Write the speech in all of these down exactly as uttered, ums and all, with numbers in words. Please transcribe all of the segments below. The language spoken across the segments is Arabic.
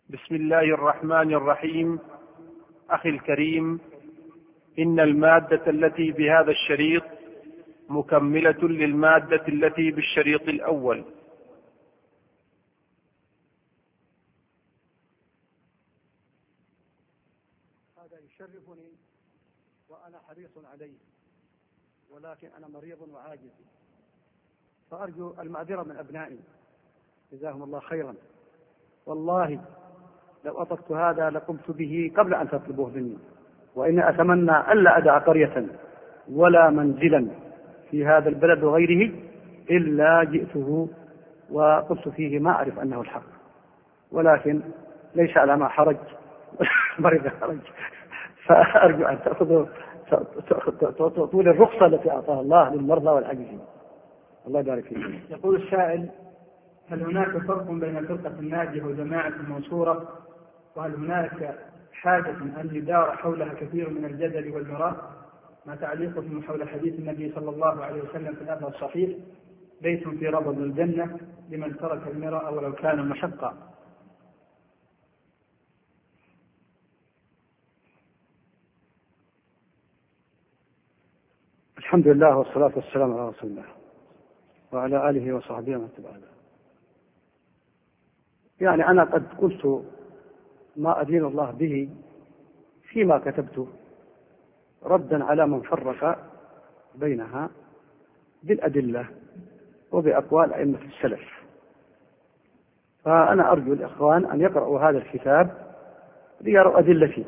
بسم الله الرحمن الرحيم. أخي الكريم، إن المادة التي بهذا الشريط مكملة للمادة التي بالشريط الأول. هذا يشرفني وأنا حريص عليه، ولكن أنا مريض وعاجز، فأرجو المعذرة من أبنائي جزاهم الله خيرا. والله لو أطلقت هذا لقمت به قبل أن تطلبوه مني، وإني أتمنى ألا أدع قرية ولا منزلا في هذا البلد وغيره إلا جئته وقلت فيه ما أعرف أنه الحق، ولكن ليس على ما حرج مريض حرج، فأرجو أن تأخذوا طول الرخصة التي أعطاها الله للمرضى والعاجزين. الله يبارك فيك. يقول السائل: هل هناك فرق بين الفرقة الناجية وجماعة المنصورة؟ وهل هناك حاجة أن يدار حولها كثير من الجدل والمراء؟ ما تعليقكم حول حديث النبي صلى الله عليه وسلم في الأثر الصحيح: بيت في ربض الجنة لمن ترك المراء ولو كان مشقا؟ الحمد لله والصلاة والسلام على رسول الله وعلى آله وصحبه ومن تبعه. يعني أنا قد قلت ما أدين الله به فيما كتبته ردا على من فرق بينها بالأدلة وبأقوال أئمة السلف، فأنا أرجو الإخوان أن يقرأوا هذا الكتاب ليروا أدلتي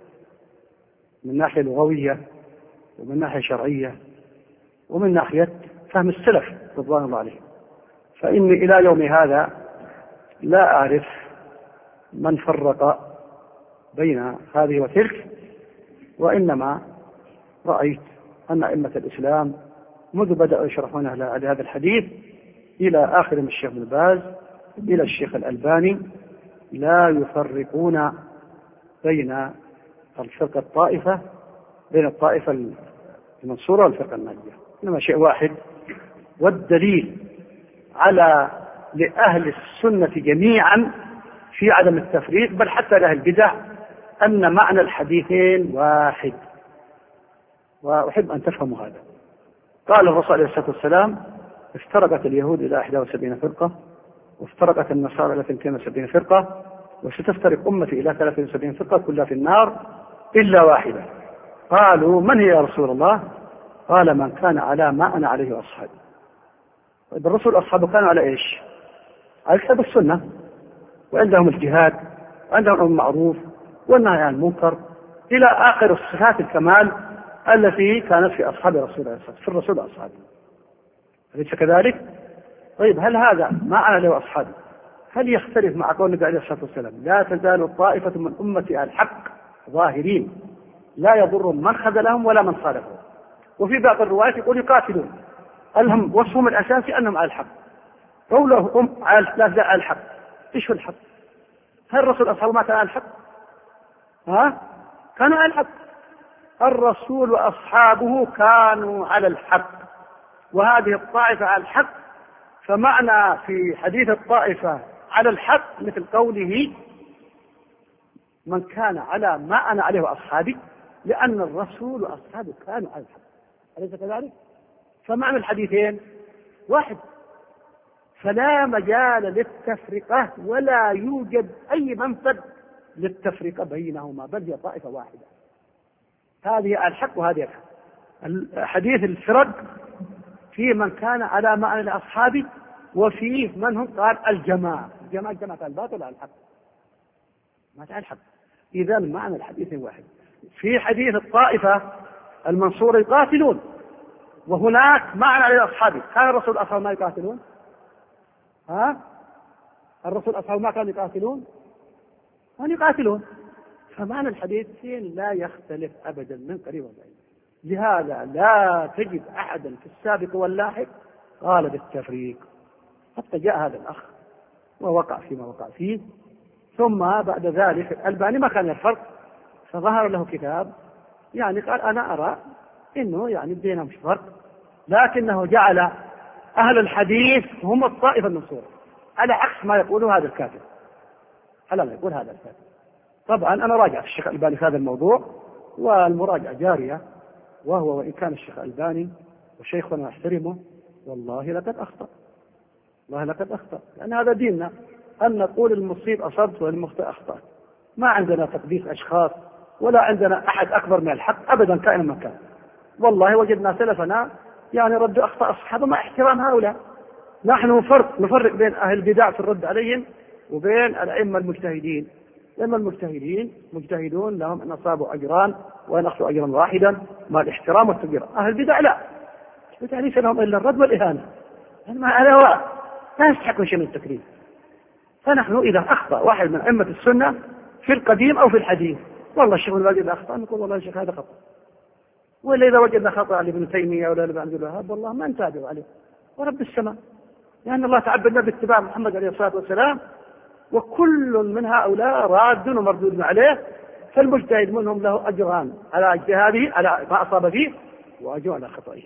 من ناحية لغوية ومن ناحية شرعية ومن ناحية فهم السلف رضوان الله عليهم. فإني إلى يوم هذا لا أعرف من فرق بين هذه وتلك، وإنما رأيت أن أئمة الإسلام منذ بدأوا يشرحون على هذا الحديث إلى آخر من الشيخ بن باز إلى الشيخ الألباني لا يفرقون بين الفرقة الطائفة بين الطائفة المنصورة والفرقة الناجية، إنما شيء واحد. والدليل على لأهل السنة جميعا في عدم التفريق، بل حتى لأهل البدع، أن معنى الحديثين واحد، وأحب أن تفهموا هذا. قال الرسول عليه الصلاة والسلام: افترقت اليهود إلى إحدى وسبعين فرقة، وافترقت النصارى إلى اثنتين وسبعين فرقة، وستفترق أمتي إلى ثلاث وسبعين فرقة كلها في النار إلا واحدة. قالوا: من هي يا رسول الله؟ قال: من كان على ما أنا عليه وأصحابي. الرسول أصحابه كانوا على إيش؟ على كتاب السنة، وعندهم الجهاد، وعندهم المعروف والنهي عن المنكر إلى آخر صفات الكمال التي كانت في أصحاب رسول الله في الرسول وأصحابه. أليس كذلك؟ طيب، هل هذا ما أنا عليه وأصحابي هل يختلف مع قول النبي عليه الصلاة والسلام: لا تزال طائفة من أمتي على الحق ظاهرين لا يضر من خذلهم ولا من صالحهم؟ وفي بعض الروايات يقول يقاتلون، ألهم وصفهم الأساسي أنهم على الحق. قولهم على الحق، إيش هو الحق؟ هل الرسول أصحابه ما كان على الحق؟ ها؟ كانوا على الحق. الرسول وأصحابه كانوا على الحق، وهذه الطائفة على الحق. فمعنى في حديث الطائفة على الحق مثل قوله: من كان على ما أنا عليه وأصحابي، لأن الرسول وأصحابه كانوا على الحق. أليس كذلك؟ فمعنى الحديثين واحد، فلا مجال للتفرقة ولا يوجد أي منفذ للتفرقة بينهما، بل هي طائفة واحدة، هذه على الحق وهذه الحق. الحديث الفرق فيه من كان على ما أنا لأصحابي، وفيه من هم قال الجماعة. الجماعة جماعة الباطل على الحق، ما على الحق. إذا معنى الحديث واحد. في حديث الطائفة المنصورة يقاتلون، وهناك معنى على أصحابي. كان الرسول أصحابه ما يقاتلون؟ ها؟ الرسول أصحابه ما كانوا يقاتلون؟ كانوا يقاتلون. فمعنى الحديثين لا يختلف أبدا من قريب وبعيد. لهذا لا تجد أحدا في السابق واللاحق قال بالتفريق، حتى جاء هذا الأخ ووقع فيما وقع فيه، ثم بعد ذلك الألباني ما كان الفرق، فظهر له كتاب يعني قال: أنا أرى إنه يعني بينهم مش فرق، لكنه جعل أهل الحديث هم الطائفة المنصورة، على عكس ما يقوله هذا الكاتب. حلال يقول هذا الكاتب. طبعا أنا راجعت الشيخ الألباني في هذا الموضوع والمراجعة جارية، وهو وإن كان الشيخ الألباني وشيخنا أحترمه والله لقد أخطأ، والله لقد أخطأ، لأن هذا ديننا أن نقول المصيب أصبت والمخطئ أخطأت. ما عندنا تقديس أشخاص ولا عندنا أحد أكبر من الحق أبدا كائن من كان. والله وجدنا سلفنا يعني ردوا أخطاء الصحابة مع احترام هؤلاء. نحن فرق نفرق بين أهل البدع في الرد عليهم وبين الأئمة المجتهدين. الأئمة المجتهدين مجتهدون لهم أن أصابوا أجران وأن أخذوا أجرا واحدا مع الاحترام والتقدير. أهل البدع لا، البدع ليس لهم إلا الرد والإهانة، يعني على هواء لا يستحقون شيء من التكريم. فنحن إذا أخطأ واحد من أئمة السنة في القديم أو في الحديث والله الشيخ ابن باز إذا أخطأ نقول والله الشيخ هذا خطأ، ولا إذا وجدنا خطأ لابن تيمية ولا لابن عبد الوهاب والله ما نتابع عليه ورب السماء، لأن الله تعبدنا باتباع محمد عليه الصلاة والسلام، وكل من هؤلاء راد ومردود عليه. فالمجتهد منهم له أجران على اجتهاده على ما أصاب فيه وأجر على خطئه.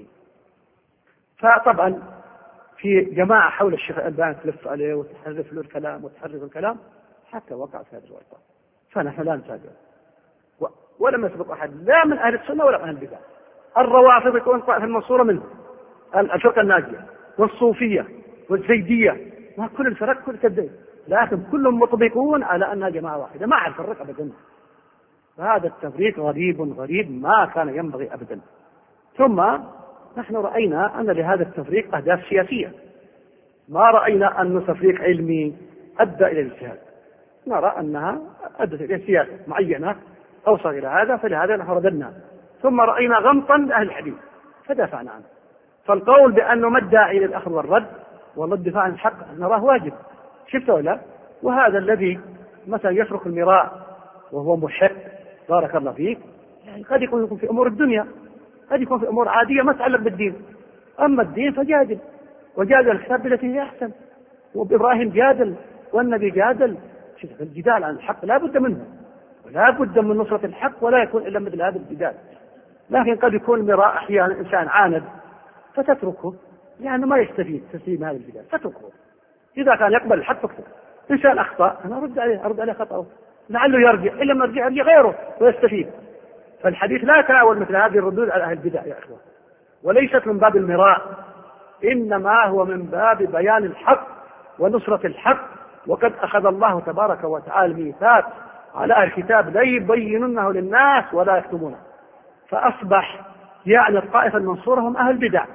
فطبعا في جماعة حول الشيخ الألباني تلف عليه وتحرف له الكلام وتحرف الكلام حتى وقع في هذه الورطة، فنحن لا نتابع ولم يسبق أحد لا من أهل السنة ولا من أهل البدع. الروافض يكون طائفة المنصورة منهم، الفرقة الناجية والصوفية والزيدية، ما كل الفرق كل كذب، لكن كلهم مطبقون على أنها جماعة واحدة، ما أعرف الفرق أبدا. فهذا التفريق غريب غريب ما كان ينبغي أبدا. ثم نحن رأينا أن لهذا التفريق أهداف سياسية، ما رأينا أنه تفريق علمي أدى إلى الاجتهاد، نرى أنها أدت إلى سياسة معينة أوصل إلى هذا، فلهذا نحن رددنا. ثم رأينا غمطا لأهل الحديث فدافعنا عنه. فالقول بأنه ما الداعي للأخذ والرد والله الدفاع عن الحق نراه واجب، شفته ولا؟ وهذا الذي مثلا يفرق المراء وهو محق بارك الله فيك، يعني قد يكون في أمور الدنيا، قد يكون في أمور عادية ما تتعلق بالدين. أما الدين فجادل، وجادل الكتاب بالتي هي أحسن، وإبراهيم جادل والنبي جادل. الجدال عن الحق لا بد منه ولا بد من نصرة الحق، ولا يكون إلا مثل هذا الجدال. لكن قد يكون المراء أحيانا إنسان عاند فتتركه، يعني ما يستفيد تسليم هذا الجدال فتركه. إذا كان يقبل الحق فاكتب. إنسان أخطأ أنا أرد عليه أرد عليه خطأه، لعله يرجع، إلا ما يرجع يرجع غيره ويستفيد. فالحديث لا يتناول مثل هذه الردود على أهل البدع يا أخوة، وليست من باب المراء، إنما هو من باب بيان الحق ونصرة الحق. وقد أخذ الله تبارك وتعالى الميثاق على أهل الكتاب لا يبينونه للناس ولا يكتمونه، فأصبح يعني الطائفة المنصورة هم أهل البدع،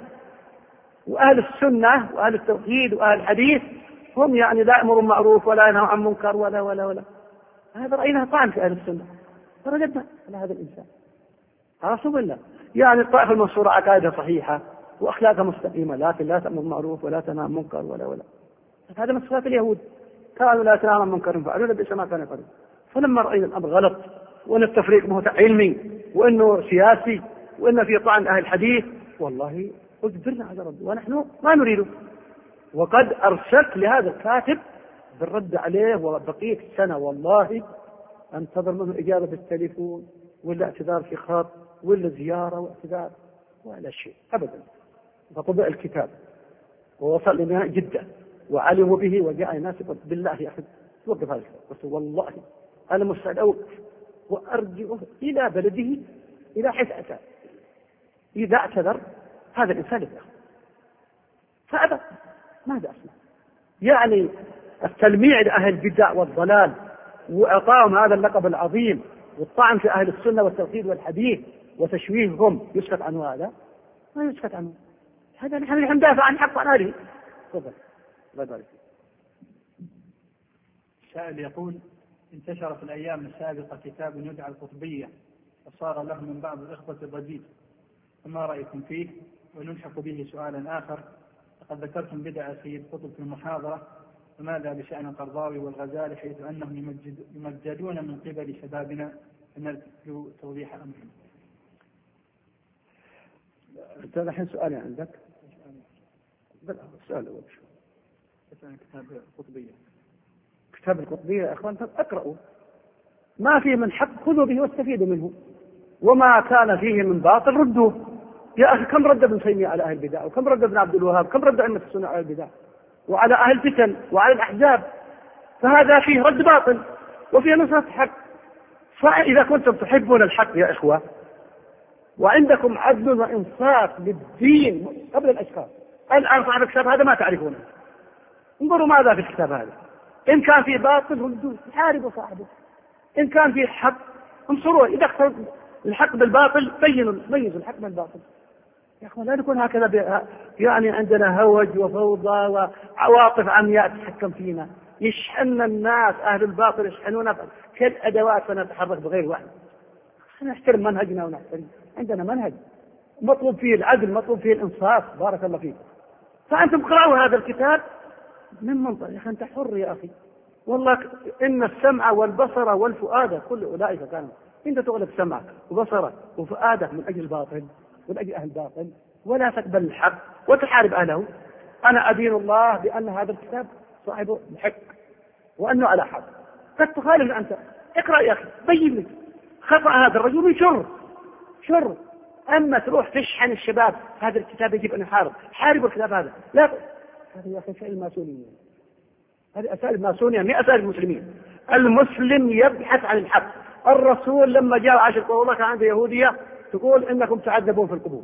وأهل السنة وأهل التوحيد وأهل الحديث هم يعني لا يأمرون معروف ولا ينهوا عن منكر ولا ولا ولا. هذا رأينا طعن في أهل السنة فرددنا على هذا الإنسان. عرفتم بالله؟ يعني الطائفة المنصورة عقائدها صحيحة وأخلاقها مستقيمة، لكن لا تأمر معروف ولا تنهى عن منكر ولا ولا. هذا من صفات اليهود، كانوا لا يتناهون عن منكر فعلوا بئس ما كانوا يفعلون. فلما رأينا الأمر غلط وأن التفريق ما هو علمي وأنه سياسي وأن في طعن أهل الحديث، والله اجبرنا على رد ونحن ما نريده. وقد أرسلت لهذا الكاتب بالرد عليه وبقيت سنة والله أنتظر منه إجابة بالتليفون ولا اعتذار في خط ولا زيارة واعتذار ولا شيء أبدا. فطبع الكتاب ووصل لنا جدة وعلموا به وجاء الناس يقول بالله يا أخي توقف هذا الكتاب. قلت والله أنا مستعد أوقف وأرجعه إلى بلده إلى حيث أتى. إذا اعتذر هذا الإنسان يأخذ فأبى. ماذا أصنع؟ يعني التلميع لأهل البدع والضلال وإعطاهم هذا اللقب العظيم والطعن في أهل السنة والتوحيد والحديث وتشويههم يسكت عنه؟ هذا ما يسكت عنه. هذا نحن نحن ندافع عن حق عنه. تفضل. الله يبارك فيك. السائل يقول: انتشر في الأيام السابقة كتاب يدعى القطبية وصار له من بعض الإخوة ضجيج، فما رأيكم فيه؟ ونلحق به سؤالا آخر: لقد ذكرتم بدع سيد قطب في المحاضرة، فماذا بشأن القرضاوي والغزالي حيث أنهم يمجد يمجدون من قبل شبابنا؟ فنرجو توضيح أمرهم. أنت الحين سؤالي عندك؟ السؤال الأول شو؟ كتاب القطبية. كتاب القطبية يا أخوان اقرأوا، ما فيه من حق خذوا به واستفيدوا منه، وما كان فيه من باطل ردوه. يا أخي كم رد ابن تيمية على أهل البدع، وكم رد ابن عبد الوهاب، كم رد أئمة السنة على البدع وعلى أهل الفتن وعلى الأحزاب، فهذا فيه رد باطل. وفيها نصرة حق. فإذا كنتم تحبون الحق يا إخوة وعندكم عدل وإنصاف للدين قبل الأشخاص، الآن صاحب الكتاب هذا ما تعرفونه، انظروا ماذا في الكتاب هذا، إن كان فيه باطل ردوه، حاربوا صاحبه، إن كان فيه حق انصروه، إذا اختلط الحق بالباطل بينوا ميزوا الحق من الباطل. يا أخوان لا نكون هكذا، يعني عندنا هوج وفوضى وعواطف عمياء تتحكم فينا، يشحن الناس أهل الباطل يشحنون كالأدوات فنتحرك بغير وعي. نحترم منهجنا ونحترم، عندنا منهج مطلوب فيه العدل، مطلوب فيه الإنصاف. بارك الله فيكم. فأنتم قرأوا هذا الكتاب من منطق، يا أخي أنت حر يا أخي، والله إن السمع والبصر والفؤاد كل أولئك كانوا، أنت تغلق سمعك وبصرك وفؤادك من أجل الباطل من أجل أهل الباطل، ولا تقبل الحق وتحارب أهله. أنا أدين الله بأن هذا الكتاب صاحبه بحق وأنه على حق، قد تخالف أنت، اقرأ يا أخي بين لي خطأ هذا الرجل شر شر. أما تروح تشحن الشباب هذا الكتاب يجب أن يحارب، حاربوا الكتاب هذا، لا هذه يا أخي أساليب ماسونية، هذه أساليب ماسونية من أساليب المسلمين. المسلم يبحث عن الحق. الرسول لما جاء عاشر قول الله كان عنده يهودية تقول إنكم تعذبون في القبور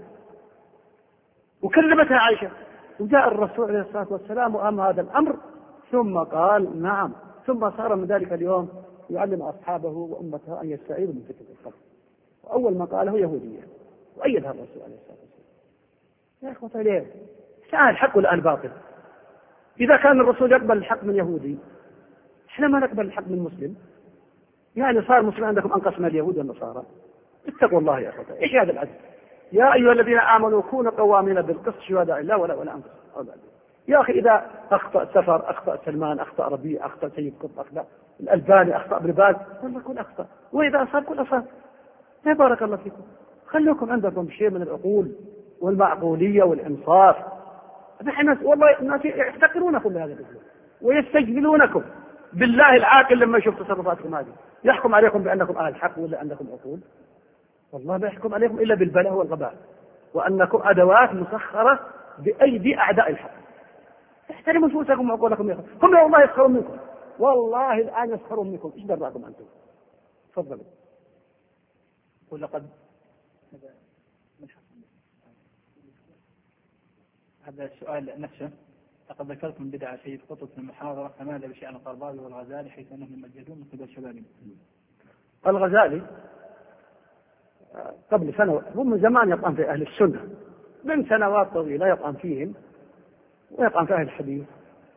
وكذبتها عائشة، وجاء الرسول عليه الصلاة والسلام وأم هذا الأمر ثم قال نعم، ثم صار من ذلك اليوم يعلم أصحابه وأمته أن يستعيذوا من فتنة القبر، وأول ما قاله يهودية وأيدها الرسول عليه الصلاة والسلام. يا إخوة ليه ساعة الحق والآن باطل؟ إذا كان الرسول يقبل الحق من يهودي إحنا ما نقبل الحق من مسلم، يعني صار مسلم عندكم أنقص من اليهود والنصارى. اتقوا الله يا أخوة، إيش هذا العدل؟ يا أيها الذين آمنوا كونوا قوامين بالقسط شهداء لله ولا ولا أنفسكم. يا أخي إذا أخطأ سفر، أخطأ سلمان، أخطأ ربيع، أخطأ سيد قطب، أخطأ الألباني، أخطأ ابن باز، والله كل أخطأ، وإذا أصاب كل أصاب. يا بارك الله فيكم، خلوكم عندكم شيء من العقول والمعقولية والإنصاف. نحن والله الناس يحتقرونكم بهذا الأسلوب ويستجهلونكم. بالله العاقل لما يشوف تصرفاتكم هذه يحكم عليكم بأنكم أهل حق ولا عندكم عقول؟ والله لا يحكم عليكم إلا بالبلاء والغباء، وأنكم أدوات مسخرة بأيدي أعداء الحق. احترموا نفوسكم وعقولكم يا أخي. هم والله يسخرون منكم، والله الآن يسخرون منكم. إيش دراكم أنتم؟ تفضلوا. ولقد هذا السؤال نفسه، لقد ذكرتم بدعة سيد قطب في المحاضرة، فماذا بشأن القرضاوي والغزالي حيث أنهم مجدون من قبل شبابهم؟ الغزالي قبل سنة هم من زمان يطعن في أهل السنة، من سنوات طويلة يطعن فيهم ويطعن في أهل الحديث،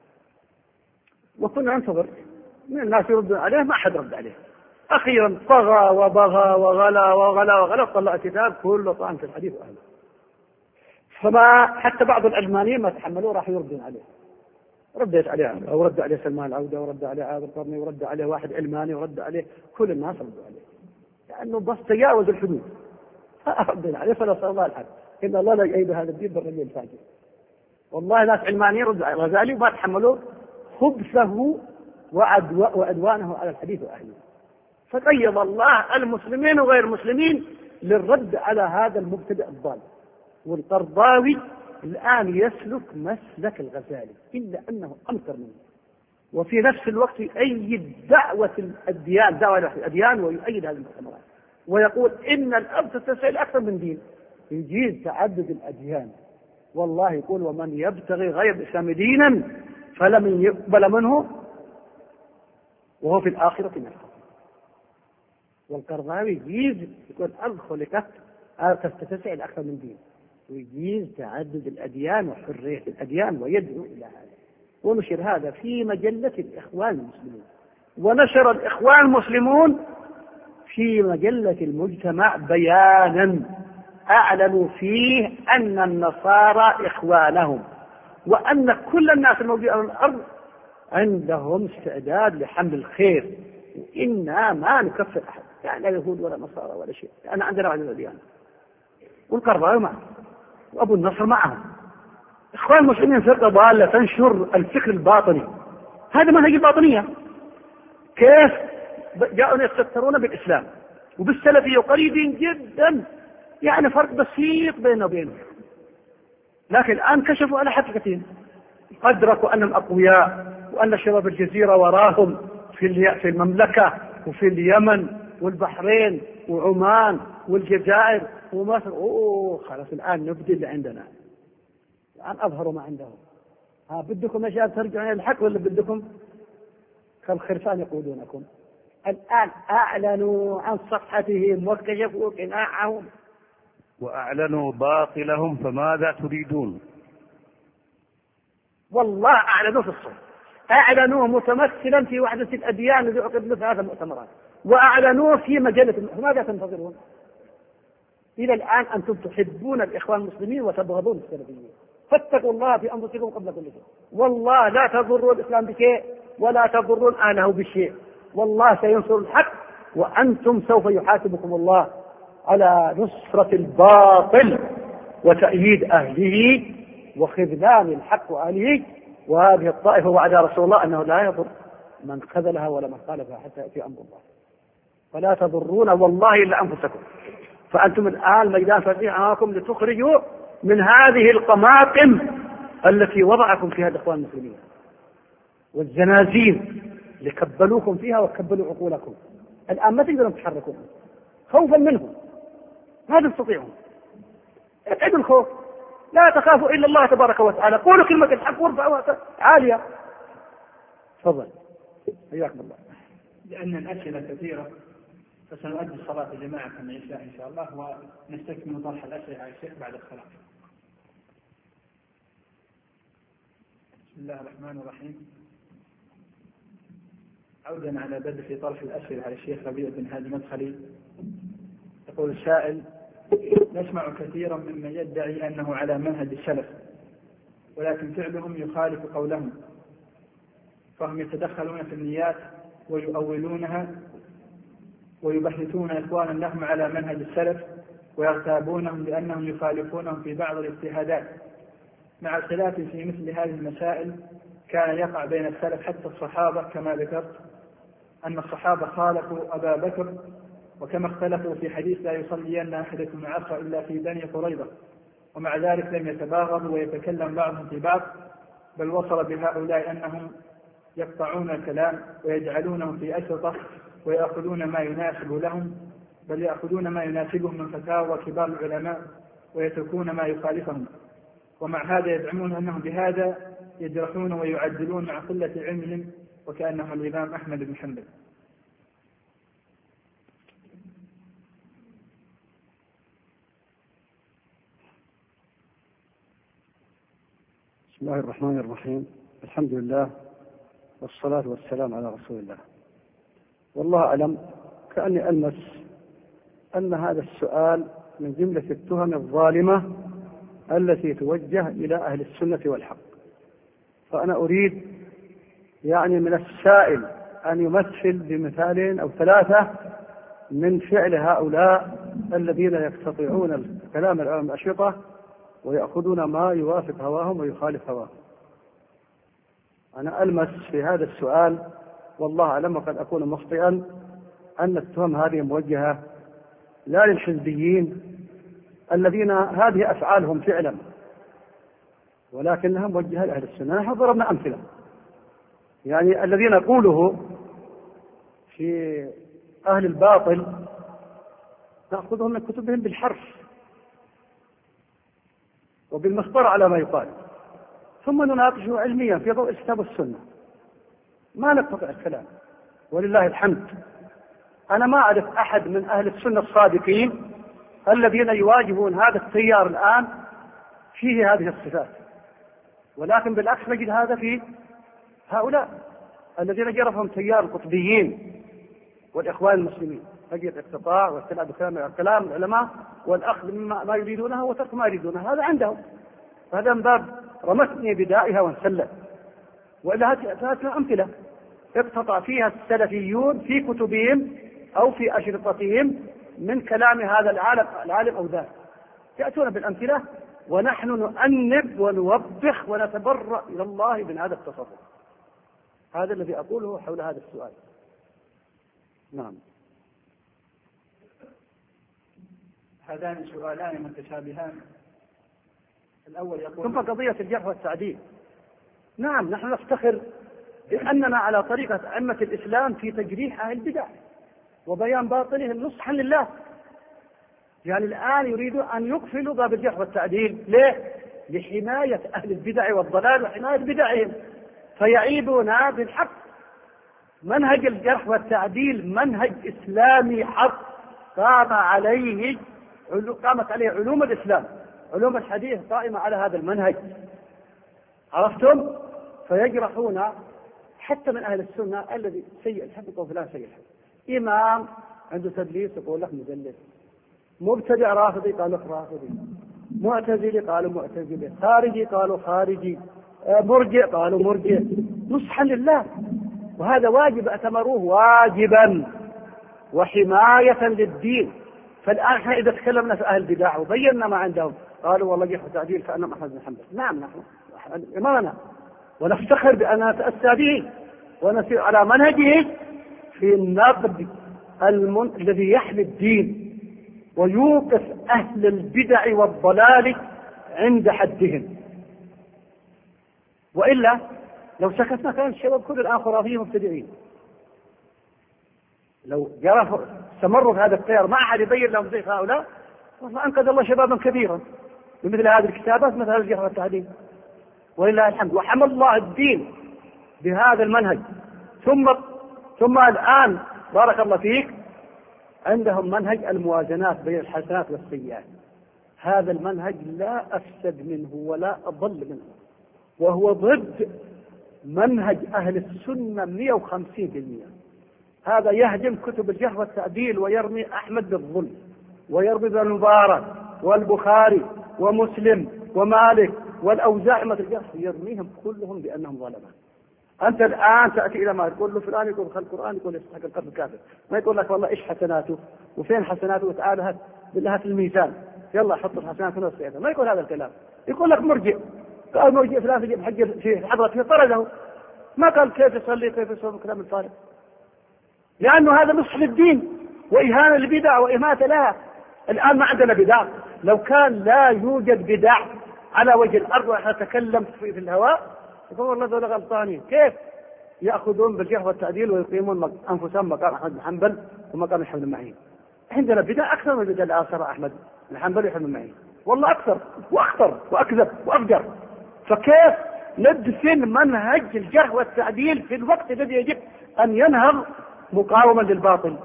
وكنا ننتظر من الناس يردون عليه، ما حد رد عليه. أخيرا طغى وبغى وغلا وغلا وغلا، طلع الكتاب كله طعن في الحديث وأهله، فما حتى بعض العلمانيين ما تحملوا راح يردون عليه. رديت عليه أو رد عليه سلمان العودة، ورد عليه عاد القرني، ورد عليه واحد علماني، ورد عليه كل الناس ردوا عليه، لأنه بس تجاوز الحدود. فردنا عليه فنسأل الله الحق، إن الله لا يؤيد هذا الدين بالرجل الفاجر. والله ناس علمانيين ردوا على الغزالي وما تحملوا خبثه وعدوانه على الحديث وأهله. فقيض الله المسلمين وغير المسلمين للرد على هذا المبتدع الضال. والقرضاوي الآن يسلك مسلك الغزالي إلا أنه أمكر منه، وفي نفس الوقت يؤيد دعوة الأديان، دعوة الأديان، ويؤيد هذه المؤتمرات، ويقول إن الأرض تسعى أكثر من دين، يجيز تعدد الأديان. والله يقول ومن يبتغي غير الإسلام دينا فلم يقبل منه وهو في الآخرة من الخاسرين. والقرضاوي يجيز يقول الأرض خلقت تتسع لأكثر من دين، ويجيز تعدد الأديان وحرية الأديان، ويدعو إلى هذا. ونشر هذا في مجلة الإخوان المسلمون، ونشر الإخوان المسلمون في مجلة المجتمع بيانا أعلنوا فيه أن النصارى إخوانهم، وأن كل الناس الموجودين على الأرض عندهم استعداد لحمل الخير، وإنا ما نكفر أحد، يعني لا يهود ولا نصارى ولا شيء، أنا عندنا عدد الأديان. والقرضاوي معهم وأبو النصر معهم. إخوان المسلمين فرقة ضالة تنشر الفكر الباطني، هذا منهج الباطنية. كيف جاءوا يستترون بالإسلام وبالسلفية قريبين جدا، يعني فرق بسيط بينه وبينهم، لكن الآن كشفوا على حقيقتهم، أدركوا أنهم أقوياء وأن شباب الجزيرة وراهم، في في المملكة وفي اليمن والبحرين وعمان والجزائر ومصر. أوه خلاص الآن نبدي اللي عندنا، الآن أظهروا ما عندهم. ها بدكم يا شباب ترجعون إلى الحق ولا بدكم كالخرفان يقودونكم؟ الآن أعلنوا عن صفحتهم وكشفوا قناعهم وأعلنوا باطلهم، فماذا تريدون؟ والله أعلنوا في الصوت، أعلنوا متمثلا في وحدة الأديان الذي عقد مثل هذا المؤتمرات، وأعلنوا في مجلة. ماذا تنتظرون؟ إلى الآن أنتم تحبون الإخوان المسلمين وتبغضون السلفيين، فاتقوا الله في أنفسكم قبل كل شيء. والله لا تضرون الإسلام بشيء ولا تضرون أهله بشيء، والله سينصر الحق، وأنتم سوف يحاسبكم الله على نصرة الباطل وتأييد أهله وخذلان الحق وأهله. وهذه الطائفة وعد رسول الله أنه لا يضر من خذلها ولا من خالفها حتى يأتي أمر الله، فلا تضرون والله إلا أنفسكم. فأنتم الآن ميدان فتح أمامكم لتخرجوا من هذه القماقم التي وضعكم فيها الإخوان المسلمين والزنازين اللي كبلوكم فيها وكبلوا عقولكم. الآن ما تقدرون تحركون خوفا منهم، ما تستطيعون. ابعدوا الخوف، لا تخافوا إلا الله تبارك وتعالى، قولوا كلمة الحق وارفعوها عالية. تفضل حياكم الله. لأن الأسئلة كثيرة فسنؤدي الصلاة جماعة العشاء إن شاء الله، ونستكمل طرح الأسئلة على الشيخ بعد الصلاة. بسم الله الرحمن الرحيم. عودا على بدء في طرح الأسئلة على الشيخ ربيع بن هادي مدخلي، يقول السائل: نسمع كثيرا ممن يدعي أنه على منهج السلف، ولكن فعلهم يخالف قولهم، فهم يتدخلون في النيات ويؤولونها ويبحثون إخوانا لهم على منهج السلف ويغتابونهم لأنهم يخالفونهم في بعض الاجتهادات، مع الخلاف في مثل هذه المسائل كان يقع بين السلف حتى الصحابة، كما ذكرت أن الصحابة خالفوا أبا بكر، وكما اختلفوا في حديث لا يصلين أحدكم العصر إلا في بني قريظة، ومع ذلك لم يتباغضوا ويتكلم بعضهم في بعض، بل وصل بهؤلاء أنهم يقطعون الكلام ويجعلونه في أشرطة ويأخذون ما يناسب لهم، بل يأخذون ما يناسبهم من فتاوى كبار العلماء ويتركون ما يخالفهم، ومع هذا يزعمون أنهم بهذا يجرحون ويعدلون مع قلة علمهم، وكأنه الإمام أحمد بن حنبل. بسم الله الرحمن الرحيم. الحمد لله والصلاة والسلام على رسول الله. والله أعلم كأني ألمس أن هذا السؤال من جملة التهم الظالمة التي توجه إلى أهل السنة والحق، فأنا أريد يعني من السائل أن يمثل بمثالين أو ثلاثة من فعل هؤلاء الذين يستطيعون الكلام الآن الأشرطة ويأخذون ما يوافق هواهم ويخالف هواهم. أنا ألمس في هذا السؤال والله أعلم وقد أكون مخطئا أن التهم هذه موجهة لا للحزبيين الذين هذه أفعالهم فعلا، ولكنها موجهة لأهل السنة. نحن ضربنا أمثلة، يعني الذين نقوله في أهل الباطل نأخذهم من كتبهم بالحرف وبالمسطرة على ما يقال، ثم نناقشه علميا في ضوء الكتاب والسنة، ما نقطع الكلام ولله الحمد. أنا ما أعرف أحد من أهل السنة الصادقين الذين يواجهون هذا التيار الآن فيه هذه الصفات، ولكن بالعكس نجد هذا في هؤلاء الذين جرفهم تيار القطبيين والإخوان المسلمين، نجد اقتطاع واستناد كلام العلماء والأخذ مما ما يريدونه وترك ما يريدونه، هذا عندهم. هذا من باب رمتني بدائها وانسلت، وإلا هاتنا أمثلة اقتطع فيها السلفيون في كتبهم أو في أشرطتهم من كلام هذا العالم العالم أو ذاك، يأتون بالأمثلة ونحن نؤنب ونوبخ ونتبرأ إلى الله من هذا التصرف. هذا الذي أقوله حول هذا السؤال. نعم. هذان سؤالان متشابهان. الأول يقول ثم قضية الجرح والتعديل. نعم نحن نفتخر لأننا على طريقة أئمة الإسلام في تجريح أهل البدع وبيان باطلهم نصحا لله. يعني الآن يريدون أن يقفلوا باب الجرح والتعديل. ليه؟ لحماية أهل البدع والضلال وحماية بدعهم، فيعيبون بالحق. منهج الجرح والتعديل منهج إسلامي حق قام عليه قامت عليه علوم الإسلام، علوم الحديث قائمة على هذا المنهج. عرفتم؟ فيجرحون حتى من أهل السنة الذي سيء الحفظ وفلان سيء الحفظ. إمام عنده تدليس يقول لك مدلس، مبتدع رافضي قالوا رافضي، معتزلي قالوا معتزلي، خارجي قالوا خارجي، مرجئ قالوا مرجئ، نصحا لله. وهذا واجب اعتبروه واجبا وحماية للدين. فالآن احنا إذا تكلمنا في أهل البدع وبينا ما عندهم قالوا والله جرح وتعديل كأنهم أحمد بن حنبل. نعم نحن إمامنا ونفتخر بأننا نتأسى به ونسير على منهجه في النقد المن... الذي يحمي الدين ويوقف أهل البدع والضلال عند حدهم. وإلا لو سكتنا كان الشباب كل الآن خرافيين مبتدعين. لو جرفوا استمروا في هذا التيار ما أحد يبين لهم زي هؤلاء والله أنقذ الله شبابا كبيرا بمثل هذه الكتابات مثل هذا الجرح والتعديل. ولله الحمد. وحمى الله الدين بهذا المنهج. ثم ثم الآن بارك الله فيك عندهم منهج الموازنات بين الحسنات والسيئات. هذا المنهج لا أفسد منه ولا أضل منه، وهو ضد منهج أهل السنة مئة وخمسين بالمئة. هذا يهدم كتب الجرح والتعديل ويرمي أحمد بالظلم ويرمي ابن المبارك والبخاري ومسلم ومالك والأوزاعي مثل الجرح، يرميهم كلهم بأنهم ظلمة. أنت الآن تأتي إلى ما تقول له فلان يقول خلق القرآن يقول يستحق القتل كافر، ما يقول لك والله إيش حسناته وفين حسناته وتعالى بالله في الميزان يلا حط الحسنات ونصيحته، ما يقول هذا الكلام. يقول لك مرجئ، قال مرجئ فلان في حق في حضرته طرده، ما قال كيف يصلي كيف يصوم كلام الفارغ، لأنه هذا نصح للدين وإهانة للبدع وإماتة لها. الآن ما عندنا بدع، لو كان لا يوجد بدع على وجه الأرض ونحن نتكلم في الهواء يقول والله ذولا غلطانين. كيف يأخذون بالجرح والتعديل ويقيمون أنفسهم مقام أحمد بن حنبل ومقام أحمد بن معين؟ عندنا بدع أكثر من بدع الآثار أحمد بن حنبل وأحمد بن معين، والله أكثر وأخطر وأكذب وأفجر. فكيف ندفن منهج الجرح والتعديل في الوقت الذي يجب أن ينهض مقاومة للباطل؟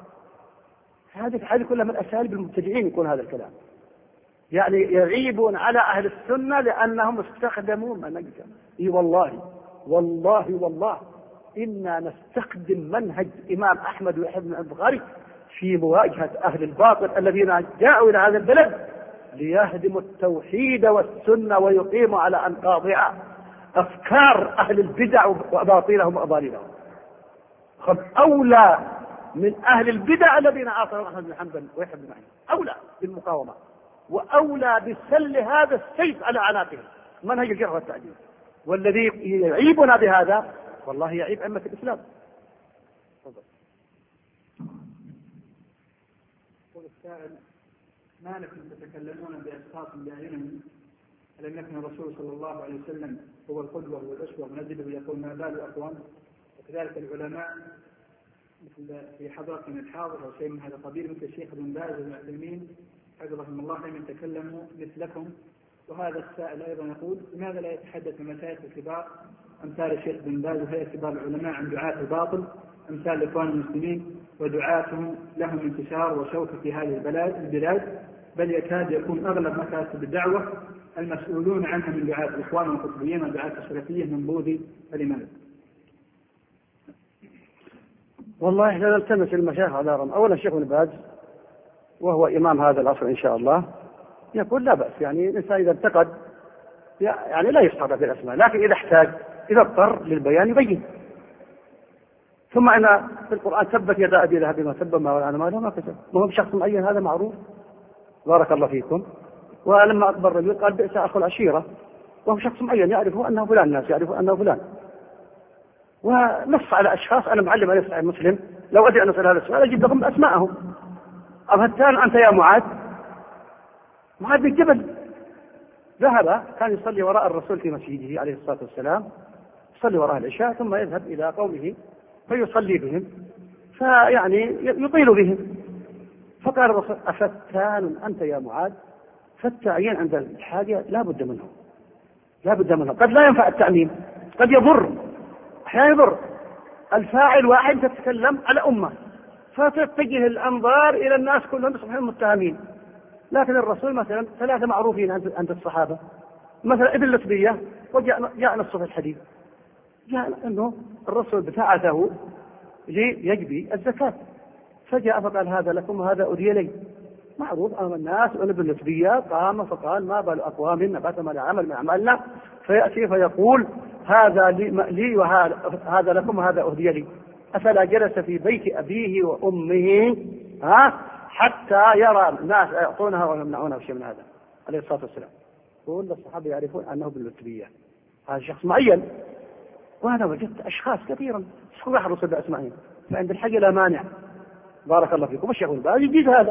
هذه هذه كلها من أساليب المبتدعين يكون هذا الكلام. يعني يعيبون على أهل السنة لأنهم استخدموا منهج. إي والله والله والله إنا نستخدم منهج إمام أحمد وابن البخاري في مواجهة أهل الباطل الذين جاءوا إلى هذا البلد ليهدموا التوحيد والسنة ويقيموا على أنقاضها أفكار أهل البدع وأباطيلهم وأضاليلهم. خب أولى من أهل البدع الذين عاصروا أحمد بن حنبل ويحيى بن معين أولى بالمقاومة وأولى بسل هذا السيف على عناقهم منهج الجرح والتعديل. والذي يعيبنا بهذا والله يعيب أئمة الإسلام. يقول السائل: ما لكم تتكلمون بأشخاص بأعينهم ألم يكن الرسول صلى الله عليه وسلم هو القدوة والأسوة ونجده يقول ما بال أقوام؟ وكذلك العلماء مثل في حضرتنا الحاضر أو شيء من هذا القبيل مثل الشيخ ابن باز والمعتمين حفظهم الله لم يتكلموا مثلكم. وهذا السائل أيضا يقول: لماذا لا يتحدث المشايخ الكبار أمثال الشيخ ابن باز وهي كبار العلماء عن دعاة الباطل أمثال الإخوان المسلمين ودعاتهم لهم انتشار وشوكة في هذه البلاد، بل يكاد يكون أغلب مكاتب الدعوة المسؤولون عنها من دعاة الإخوان والقطبيين ودعاة السلفيين من بوذي. فلماذا؟ والله احنا نلتمس المشايخ على رم. أولا الشيخ ابن باز وهو إمام هذا العصر إن شاء الله يقول لا بأس، يعني الإنسان إذا انتقد يعني لا يصحب في الأسماء، لكن إذا احتاج إذا اضطر للبيان يبين. ثم أن في القرآن تبت يدا أبي لهب ما تب ما ولعن ماله ما كسب، وهم شخص معين هذا معروف بارك الله فيكم. ولما أكبر الرجل قال بئس أخو العشيرة، وهم شخص معين يعرفوا أنه فلان، الناس يعرفوا أنه فلان. ونص على أشخاص أنا معلم على صحيح مسلم لو أدري أن أسأل هذا السؤال أجيب لكم أسماءهم. أبهتان أنت يا معاذ؟ معاذ بن جبل ذهب كان يصلي وراء الرسول في مسجده عليه الصلاة والسلام، يصلي وراء العشاء ثم يذهب إلى قومه فيصلي بهم، فيعني يطيل بهم. فقال الرسول: أفتان أنت يا معاذ؟ فالتعيين عند الحاجة لا بد منه، لا بد منه. قد لا ينفع التعميم، قد يضر، أحيانا يضر. الفاعل واحد تتكلم على أمة فتتجه الأنظار إلى الناس كلهم يصبحون متهمين. لكن الرسول مثلا ثلاثة معروفين عند الصحابة، مثلا ابن لتبية، وجاء جاء نص في الحديث، جاء أنه الرسول بعثه ليجبي الزكاة، فجاء فقال: هذا لكم وهذا أهدي لي. معروف أمام الناس أن ابن لتبية قام فقال: ما بال أقوام نباتهم على عمل من أعمالنا، فيأتي فيقول: هذا لي وهذا لكم وهذا أهدي لي. أفلا جلس في بيت أبيه وأمه ها حتى يرى الناس يعطونها ويمنعونها شيء من هذا عليه الصلاة والسلام. كل الصحابة يعرفون أنه ابن لتبية، هذا شخص معين. وأنا وجدت أشخاص كثيرا يذكر الرسول بأسمائهم، فعند الحق لا مانع. بارك الله فيكم. وش يقول بقى؟ يجيز هذا،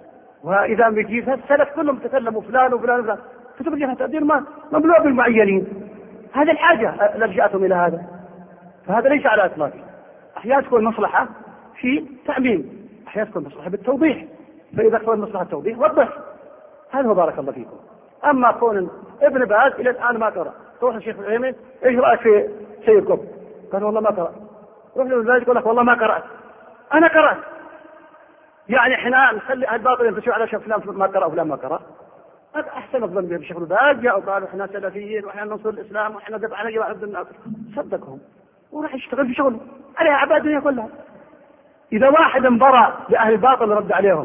وإذا بيجيز السلف كلهم تكلموا فلان وفلان وفلان، كتب الجهة تقدير ما مملوء بالمعينين. هذه الحاجة لجأتهم إلى هذا، فهذا ليس على إطلاقه. أحيانا تكون مصلحة في تعميم، أحيانا تكون مصلحة بالتوضيح، فإذا كان مصلحة التوضيح وضح. هذا هو بارك الله فيكم. أما كون ابن باز إلى الآن ما قرأ، تروح الشيخ العثيمين: إيش رأيك في سيد قطب؟ قال: والله ما قرأ. روح ابن باز يقول لك: والله ما قرأت. أنا قرأت. يعني إحنا نخلي الباطل ينتشر على شيخ فلان ما قرأ وفلان ما قرأ. هذا أحسن الظن بهم. الشيخ الباز جاءوا قالوا: إحنا سلفيين وإحنا ننصر الإسلام وإحنا دفع على جماعة الناس. صدقهم وراح يشتغل في شغله عليها أعباء الدنيا كلها. إذا واحد انبرى لأهل الباطل رد عليهم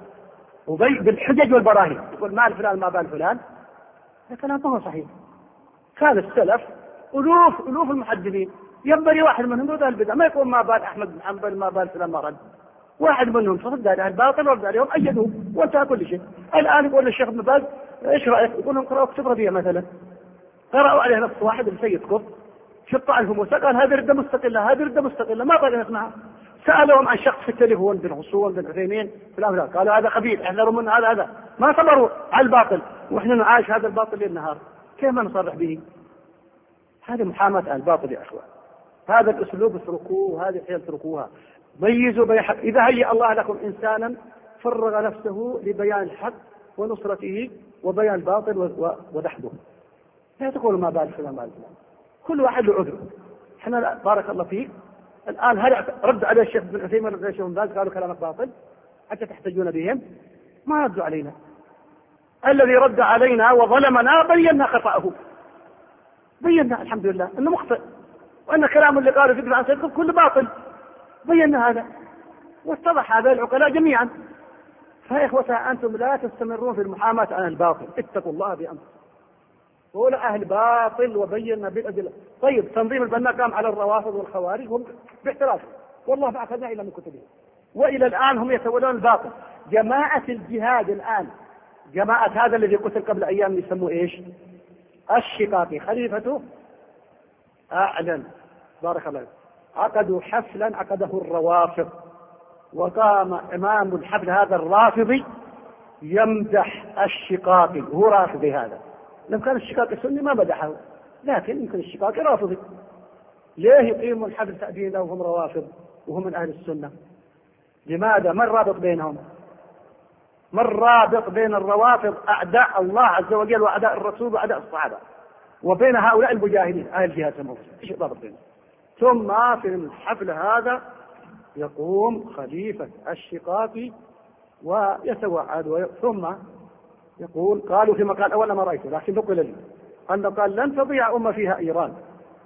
وبي بالحجج والبراهين، يقول: مال فلان ما بال فلان، هذا كلام ما هو صحيح. كان السلف ألوف ألوف المحدثين، ينبري واحد منهم رد البدع، ما يكون ما بال أحمد بن حنبل ما بال فلان ما رد، واحد منهم فرد على الباطل ورد عليهم أيدوه وانتهى كل شيء. الآن يقول للشيخ ابن باز: إيش رأيك؟ يقول لهم: قرأوا كتب ربيع مثلا، قرأوا عليه نص واحد لسيد قطب شط عنه موسى، قال: هذه ردة مستقلة، هذه ردة مستقلة، ما بغينا نسمعها. سألهم عن شخص في التليفون بن غصون بن عثيمين فلان، قالوا: هذا خبيث، احذروا من هذا هذا. ما صبروا على الباطل، واحنا نعايش هذا الباطل ليل نهار، كيف ما نصرح به؟ هذه محاماة على الباطل يا اخوان. هذا الاسلوب اتركوه، وهذه الحيل اتركوها. ميزوا بين حق. اذا هيأ الله لكم انسانا فرغ نفسه لبيان الحق ونصرته وبيان الباطل ودحضه، لا تقولوا ما بال فلان ما بال فلان، كل واحد له عذر. احنا بارك الله فيك الآن هل رد على الشيخ بن عثيمين رد على الشيخ بن باز قالوا كلامك باطل حتى تحتجون بهم؟ ما ردوا علينا. الذي رد علينا وظلمنا بينا خطأه، بينا الحمد لله انه مخطئ، وان كلام اللي قالوا في عن سيدكم كله باطل، بينا هذا واتضح هذا العقلاء جميعا. فيا إخوة أنتم لا تستمرون في المحاماة عن الباطل، اتقوا الله بأنفسكم. قول أهل باطل وبينا بالأدلة. طيب تنظيم البنا قام على الروافض والخوارج هم باحتراف، والله ما أخذنا إلا من كتبهم، وإلى الآن هم يتولون الباطل. جماعة الجهاد الآن، جماعة هذا الذي قتل قبل أيام يسموه إيش؟ الشقاقي، خليفته أعلن بارك الله عقدوا حفلا عقده الروافض، وقام إمام الحفل هذا الرافضي يمدح الشقاقي، هو رافضي هذا، لو كان الشقاقي سني ما مدحه، لكن يمكن الشقاقي رافضي. ليه يقيموا الحفل تأدين له وهم روافض وهم من أهل السنة؟ لماذا؟ ما الرابط بينهم؟ ما الرابط بين الروافض أعداء الله عز وجل وأعداء الرسول وأعداء الصحابة وبين هؤلاء المجاهدين أهل الجهاد الموجود؟ ايش الرابط بينهم؟ ثم في الحفل هذا يقوم خليفة الشقاقي ويتوعد وي... ثم يقول، قالوا في مقال أول ما رأيته لكن نقل لي أنه قال لن تضيع أمة فيها إيران،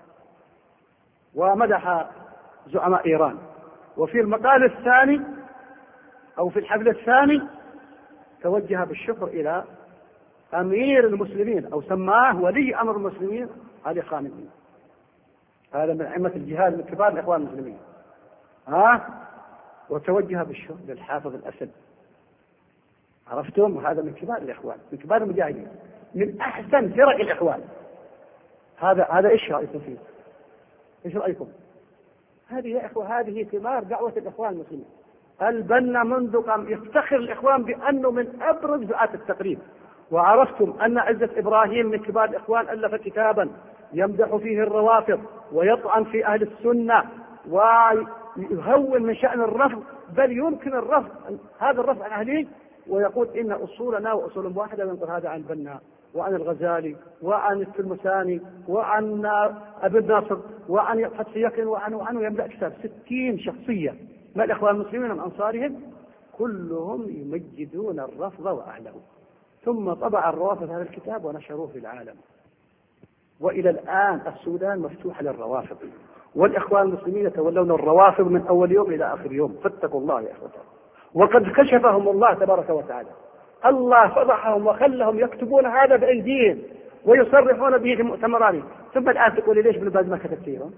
ومدح زعماء إيران. وفي المقال الثاني أو في الحفل الثاني توجه بالشكر إلى أمير المسلمين أو سماه ولي أمر المسلمين علي خامنئي، هذا من أئمة الجهاد من كبار الإخوان المسلمين، ها وتوجه بالشكر للحافظ الأسد، عرفتم؟ وهذا من كبار الإخوان من كبار المجاهدين من أحسن فرق الإخوان. هذا هذا إيش رأيكم فيه؟ إيش رأيكم؟ هذه يا إخوة هذه ثمار دعوة الإخوان المسلمين. البنا منذ قام يفتخر الإخوان بأنه من أبرز دعاة التقريب. وعرفتم أن عزة إبراهيم من كبار الإخوان ألف كتابا يمدح فيه الروافض ويطعن في أهل السنة ويهون من شأن الرفض، بل يمكن الرفض هذا الرفض عن أهله، ويقول إن أصولنا وأصول واحدة، وينقل هذا عن البنا وعن الغزالي وعن التلمساني وعن أبي الناصر وعن فتحي يقين وعن وعنه يملأ كتاب ستين شخصية من الإخوان المسلمين من أنصارهم، كلهم يمجدون الرفض وأهله. ثم طبع الروافض هذا الكتاب ونشروه في العالم، وإلى الآن السودان مفتوح للروافض، والإخوان المسلمين يتولون الروافض من أول يوم إلى آخر يوم، فاتقوا الله يا إخوة. وقد كشفهم الله تبارك وتعالى، الله فضحهم وخلهم يكتبون هذا بأيديهم ويصرحون به في مؤتمرات، ثم الآن تقول ليش ابن باز ما كتب فيهم؟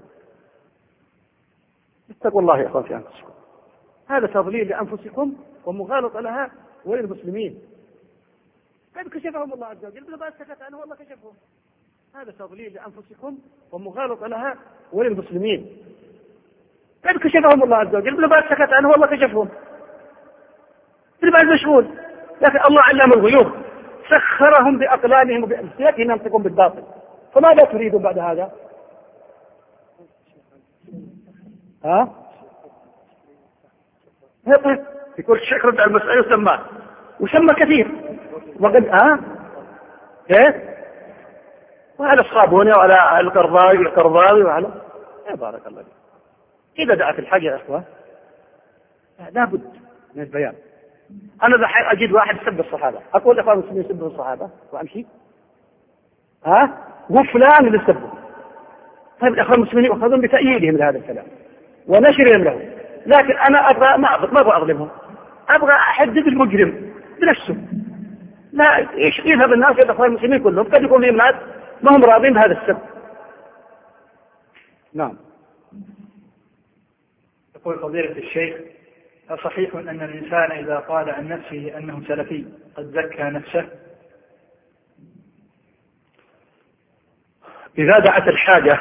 اتقوا الله يا إخوة في أنفسكم، هذا تضليل لأنفسكم ومغالطة لها وللمسلمين. قد كشفهم الله عز وجل، ابن باز سكت عنه والله كشفهم، هذا تضليل لأنفسكم ومغالطة لها وللمسلمين. قد كشفهم الله عز وجل، ابن باز سكت عنه والله كشفهم، ابن باز مشغول، لكن الله علم الغيوب سخرهم بأقلامهم وبألسنتهم ينطقون بالباطل، فماذا تريدون بعد هذا؟ ها؟ يقول الشيخ رد على المسألة وسمى وسمى كثير، وقد ها؟ ايه؟ وعلى الصابوني وعلى القرضاوي والقرضاوي وعلى يا بارك الله فيك. إذا دعت الحاجة يا إخوة لابد من البيان. أنا دحين أجد واحد يسب الصحابة، أقول الإخوان المسلمين يسبوا الصحابة وأمشي؟ ها؟ وفلان اللي يسبه. طيب الإخوان المسلمين يأخذون بتأييدهم لهذا الكلام ونشرهم له، لكن أنا أبغى ما أبغى ما أبغى أظلمهم، أبغى أحدد المجرم بنفسه. لا يذهب الناس إلى الإخوان المسلمين كلهم، قد يكون فيهم ناس ما هم راضين بهذا السب. نعم. يقول فضيلة الشيخ: صحيح أن الإنسان إذا قال عن نفسه أنه سلفي قد زكى نفسه؟ إذا دعت الحاجة،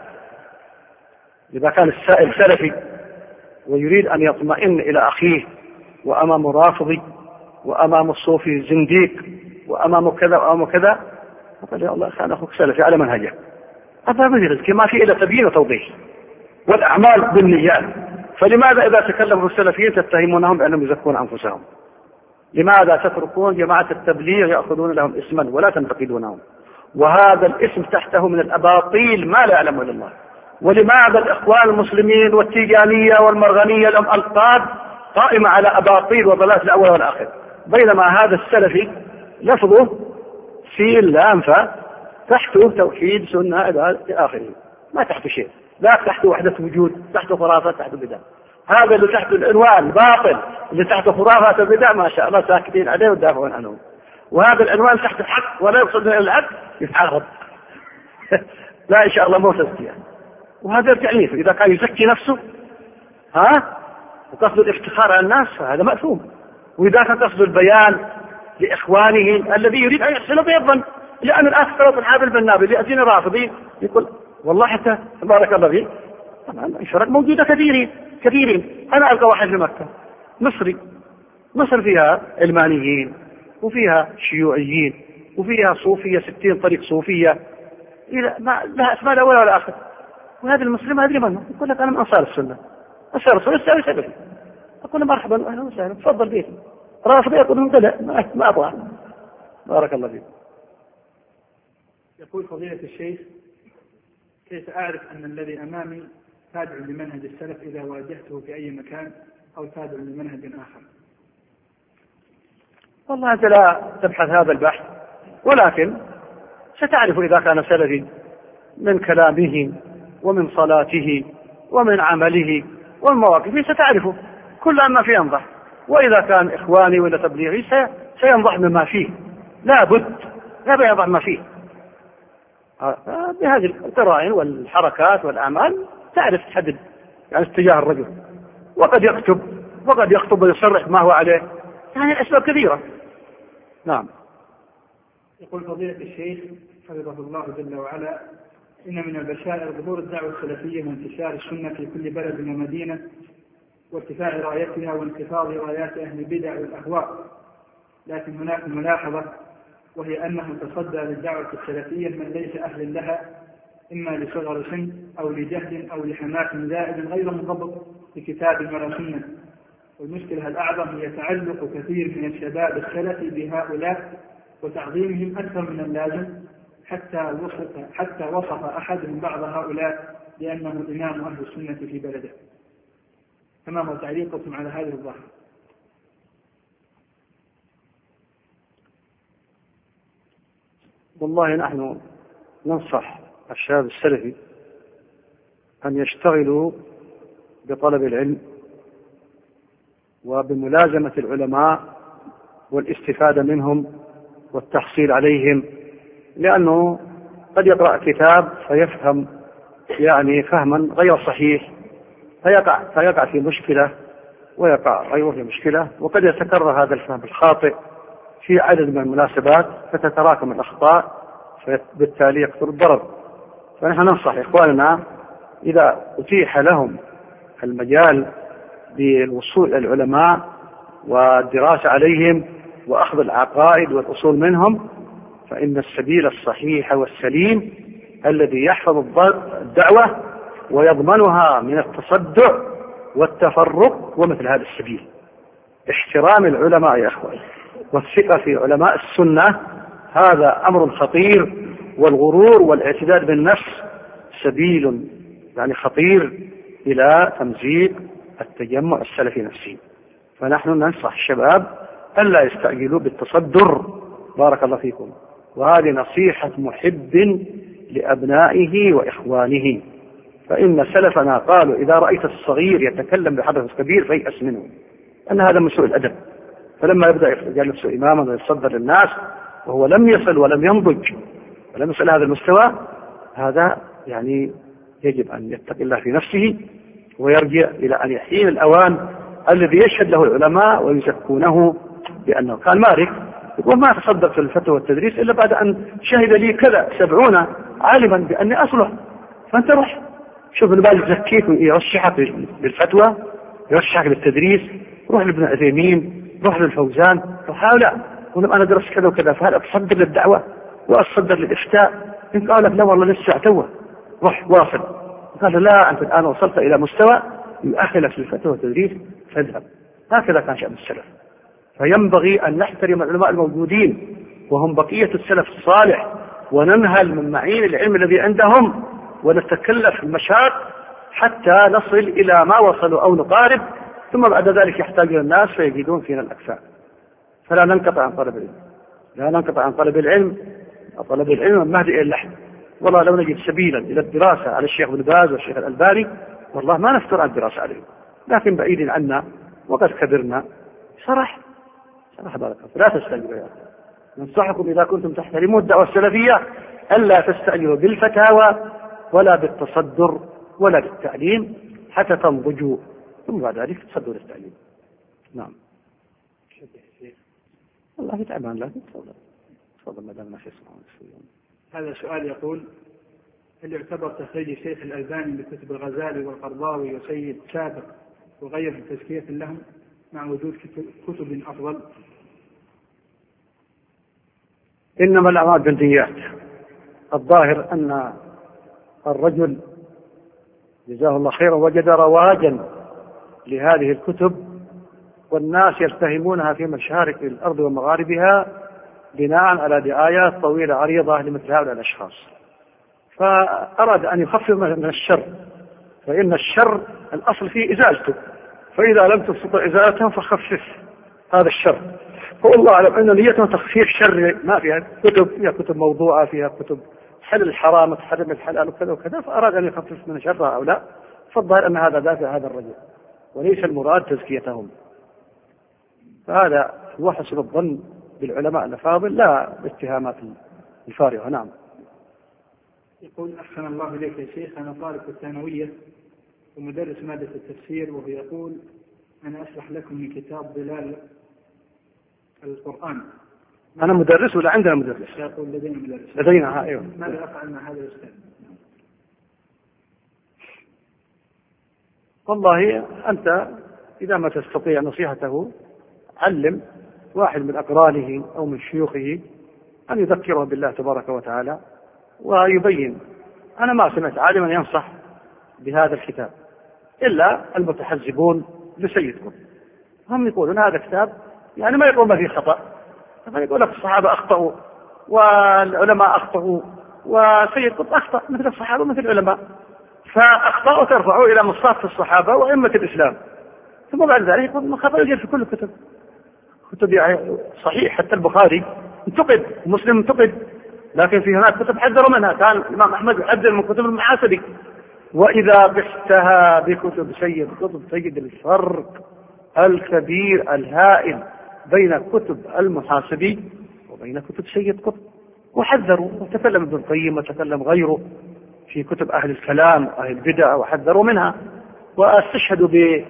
إذا كان السائل سلفي ويريد أن يطمئن إلى أخيه وأمام رافضي وأمام الصوفي زنديق وأمام كذا وأمام كذا، فقال يا الله كان أخوك سلفي على منهجه، هذا من رزق ما في إلا تبيين وتوضيح، والأعمال بالنيات. فلماذا إذا تكلموا السلفيين تتهمونهم بأنهم يزكون أنفسهم؟ لماذا تتركون جماعة التبليغ يأخذون لهم اسما ولا تنتقدونهم؟ وهذا الاسم تحته من الأباطيل ما لا يعلمه إلا الله. ولماذا الإخوان المسلمين والتيجانية والمرغنية لهم ألقاب قائمة على أباطيل وضلالات الأول والآخر، بينما هذا السلفي لفظه سين لام فاء تحته توحيد سنة إلى آخره، ما تحته شيء، لا تحته وحدة وجود، تحته خرافات، تحته بدع. هذا اللي تحته العنوان باطل، اللي تحته خرافات وبدع ما شاء الله ساكتين عليه ودافعون عنه، وهذا العنوان تحت الحق ولا يقصد إلى الحق يتعارض. لا إن شاء الله مو تزكية، وهذا التعنيف. إذا كان يزكي نفسه ها وقصد الافتخار على الناس فهذا مأثوم، وإذا كان قصد البيان لإخوانه الذي يريد أن يحسن بيضا، لأن الآن اختلط الحابل بالنابل يأتيني رافضين يقول والله حتى بارك الله فيك طبعا الشرك موجودة كثيرين كثيرين. أنا ألقى واحد في مكة مصري، مصر فيها علمانيين وفيها شيوعيين وفيها صوفية ستين طريق صوفية ما لها اسماء لا أول ولا آخر، وهذا المسلم أدري منه يقول لك أنا من أنصار السنة، أنصار السنة يستوي سبب، أقول مرحبا أهلا وسهلا تفضل بيتي. رافض يقول لا ما, ما أبغى. بارك الله فيك. يقول فضيلة الشيخ: كيف أعرف أن الذي أمامي تابع لمنهج السلف إذا واجهته في أي مكان أو تابع لمنهج آخر؟ والله أنت لا تبحث هذا البحث، ولكن ستعرف إذا كان سلفي من كلامه ومن صلاته ومن عمله ومن مواقفه، ستعرفه كل ما فيه ينضح. وإذا كان إخواني ولا تبليغي سينضح مما فيه، لا بد لا ينضح ما فيه. بهذه القرائن والحركات والأعمال تعرف تحدد يعني اتجاه الرجل، وقد يكتب وقد يخطب ويصرح ما هو عليه، يعني الأسباب كثيرة. نعم. يقول فضيلة الشيخ حفظه الله جل وعلا: إن من البشائر ظهور الدعوة السلفية وانتشار السنة في كل بلد ومدينة وارتفاع رايتها وانخفاض رايات أهل البدع والأهواء، لكن هناك ملاحظة وهي أنه تصدى للدعوة السلفية من ليس أهل لها إما لصغر سن أو لجهل أو لحماس زائد غير منضبط بكتاب ولا سنة. والمشكلة الأعظم هي تعلق كثير من الشباب السلفي بهؤلاء وتعظيمهم أكثر من اللازم، حتى وصف, حتى وصف أحدهم بعض هؤلاء بأنه إمام أهل السنة في بلده. فما هو تعليقكم على هذه الظاهرة؟ والله نحن ننصح الشباب السلفي أن يشتغلوا بطلب العلم وبملازمة العلماء والاستفادة منهم والتحصيل عليهم، لأنه قد يقرأ كتاب فيفهم يعني فهما غير صحيح فيقع, فيقع في مشكلة ويقع غيره في مشكلة، وقد يتكرر هذا الفهم الخاطئ في عدد من المناسبات فتتراكم الأخطاء فبالتالي يكثر الضرر. فنحن ننصح إخواننا إذا أتيح لهم المجال بالوصول إلى العلماء والدراسة عليهم وأخذ العقائد والأصول منهم، فإن السبيل الصحيح والسليم الذي يحفظ الدعوة ويضمنها من التصدع والتفرق ومثل هذا السبيل. احترام العلماء يا أخوان والثقة في علماء السنة هذا أمر خطير، والغرور والاعتداد بالنفس سبيل يعني خطير إلى تمزيق التجمع السلفي نفسه. فنحن ننصح الشباب ألا يستعجلوا بالتصدر بارك الله فيكم، وهذه نصيحة محب لأبنائه وإخوانه، فإن سلفنا قالوا إذا رأيت الصغير يتكلم بحدث كبير فيأس منه، أن هذا من سوء الأدب. فلما يبدأ يجلس إماما ويتصدر للناس وهو لم يصل ولم ينضج ولم يصل هذا المستوى، هذا يعني يجب أن يتقي الله في نفسه ويرجع إلى أن يحين الأوان الذي يشهد له العلماء ويزكونه بأنه كان مالك يقول ما تصدق في الفتوى والتدريس إلا بعد أن شهد لي كذا سبعون عالما بأني أصلح. فأنت روح شوف البال يزكيك ويرشحك للفتوى يرشحك للتدريس، روح لابن عثيمين روح للفوزان روح هؤلاء ولما أنا درست كذا وكذا فهل أتصدر للدعوة وأتصدر للإفتاء؟ إن قال لك لا والله لسه توه روح واصل، قال لا أنت الآن وصلت إلى مستوى يؤهلك للفتوى والتدريس فاذهب. هكذا كان شأن السلف. فينبغي أن نحترم العلماء الموجودين وهم بقية السلف الصالح وننهل من معين العلم الذي عندهم ونتكلف المشاق حتى نصل إلى ما وصلوا أو نقارب، ثم بعد ذلك يحتاج الناس فيجدون فينا الأكفاء. فلا ننقطع عن طلب العلم، لا ننقطع عن طلب العلم. طلب العلم من مهد إلى اللحم. والله لو نجد سبيلا إلى الدراسة على الشيخ ابن باز والشيخ الألباني والله ما نفتر عن الدراسة عليهم، لكن بعيد عنا وقد كبرنا. صراحة صراحة بارك الله لا تستعجلوا يا أخوان. ننصحكم إذا كنتم تحترمون الدعوة السلفية ألا تستعجلوا بالفتاوى ولا بالتصدر ولا بالتعليم حتى تنضجوا، ثم بعد ذلك تصدوا للتعليم. نعم. والله تعبان لكن تفضل تفضل ما دام ما في اسمه. هذا سؤال يقول: هل يعتبر تخريج الشيخ الألباني لكتب الغزالي والقرضاوي وسيد سابق وغير تزكية لهم مع وجود كتب أفضل؟ إنما الأعمال بالنيات. الظاهر أن الرجل جزاه الله خيرا وجد رواجا لهذه الكتب والناس يلتهمونها في مشارق الأرض ومغاربها بناء على دعايات طويلة عريضة لمثل هؤلاء الأشخاص، فأراد أن يخفف من الشر، فإن الشر الأصل فيه إزالته، فإذا لم تستطع إزالته فخفف هذا الشر. فالله أعلم أن نيته تخفيف شر ما فيها كتب، فيها كتب موضوعة، فيها كتب حل الحرام وتحرم الحلال وكذا وكذا، فأراد أن يخفف من شر هؤلاء. فالظاهر أن هذا دافع هذا الرجل وليس المراد تزكيتهم. فهذا هو حسن الظن بالعلماء الأفاضل لا الاتهامات الفارغة. نعم. يقول: أحسن الله إليك يا شيخ، أنا طالب في الثانوية ومدرس مادة التفسير، وهو يقول: أنا أشرح لكم من كتاب ظلال القرآن. أنا مدرس ولا عندنا مدرس؟ يقول لدينا مدرس. لدينا. أيوه. ماذا أفعل مع هذا الأستاذ؟ والله أنت إذا ما تستطيع نصيحته علم واحد من أقرانه أو من شيوخه أن يذكره بالله تبارك وتعالى ويبين أنا ما سمعت عالما ينصح بهذا الكتاب إلا المتحزبون لسيد قطب. هم يقولون هذا كتاب يعني ما يقول ما فيه خطأ، يقول لك الصحابة أخطأوا والعلماء أخطأوا وسيد قطب أخطأ مثل الصحابة مثل العلماء، فأخطأوا ترفعوا إلى مصاف الصحابة وأئمة الإسلام. ثم بعد ذلك يقول ما خطأ يوجد في كل الكتب، كتب يعني صحيح حتى البخاري انتقد ومسلم انتقد، لكن في هناك كتب حذروا منها. كان الإمام أحمد يحذر من كتب المحاسبي، وإذا قستها بكتب سيد قطب تجد الفرق الكبير الهائل بين كتب المحاسبي وبين كتب سيد قطب. وحذروا، وتكلم ابن القيم وتكلم غيره في كتب أهل الكلام وأهل البدع وحذروا منها، واستشهدوا ب